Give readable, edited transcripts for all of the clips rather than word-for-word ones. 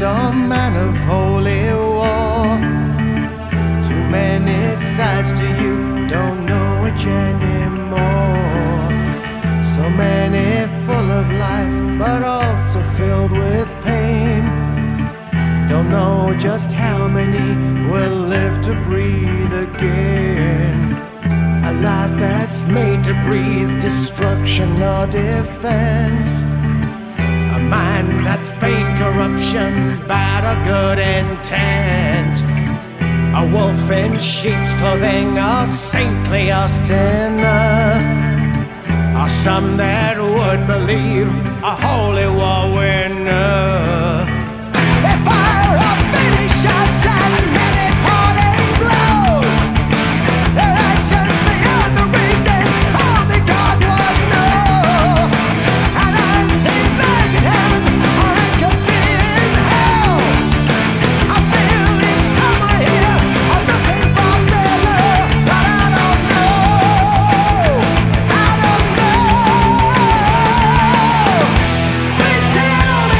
a man of holy war. Too many sides to you, don't know which anymore. So many full of life, but also filled with pain. Don't know just how many will live to breathe again. A life that's made to breathe destruction or defense. A mind that's vain corruption, bad or good intent. A wolf in sheep's clothing, a saintly or sinner. Or some that would believe a holy war winner. They fire off many shots and many parting blows. Their actions beyond the reason only God would know. And as he lies in heaven, or it could be in hell, I feel he's somewhere here, I'm looking for better, but I don't know. I don't know. Please tell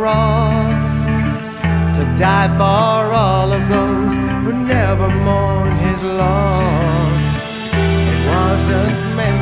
cross to die for all of those who never mourn his loss. It wasn't meant